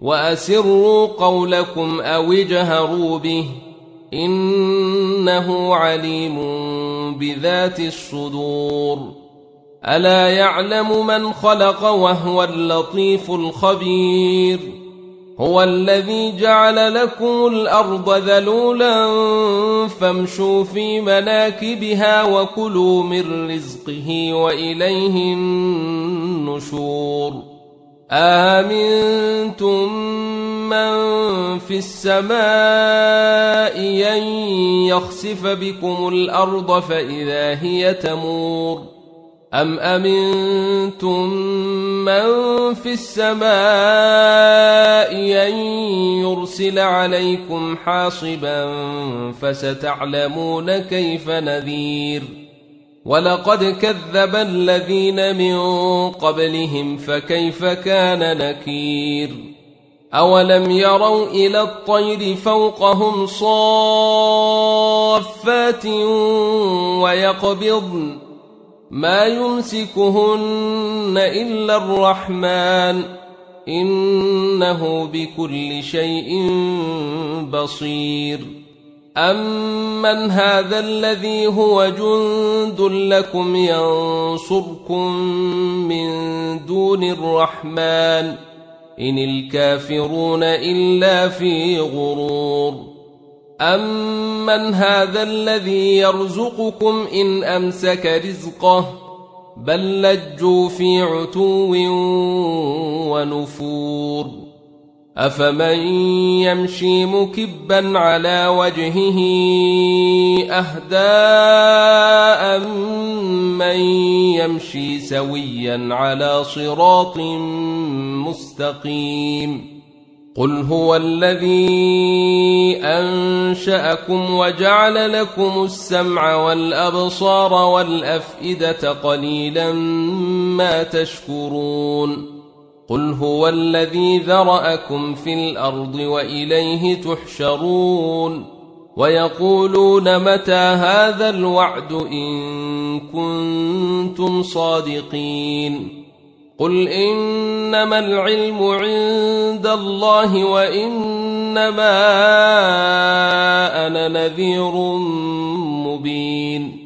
وأسروا قولكم أو اجهروا به إنه عليم بذات الصدور ألا يعلم من خلق وهو اللطيف الخبير هو الذي جعل لكم الأرض ذلولا فامشوا في مناكبها وكلوا من رزقه وإليه النشور آمنتم من في السماء أن يخسف بكم الأرض فإذا هي تمور أم أمنتم من في السماء أن يرسل عليكم حاصبا فستعلمون كيف نذير ولقد كذب الذين من قبلهم فكيف كان نكير أولم يروا إلى الطير فوقهم صافات ويقبضن ما يمسكهن إلا الرحمن إنه بكل شيء بصير أمن هذا الذي هو جند لكم ينصركم من دون الرحمن إن الكافرون إلا في غرور أمن هذا الذي يرزقكم إن أمسك رزقه بل لجوا في عتو ونفور أفمن يمشي مكبا على وجهه أهدى أمن يمشي سويا على صراط مستقيم قل هو الذي أنشأكم وجعل لكم السمع والأبصار والأفئدة قليلا ما تشكرون قل هو الذي ذرأكم في الأرض وإليه تحشرون ويقولون متى هذا الوعد إن كنتم صادقين قل إنما العلم عند الله وإنما أنا نذير مبين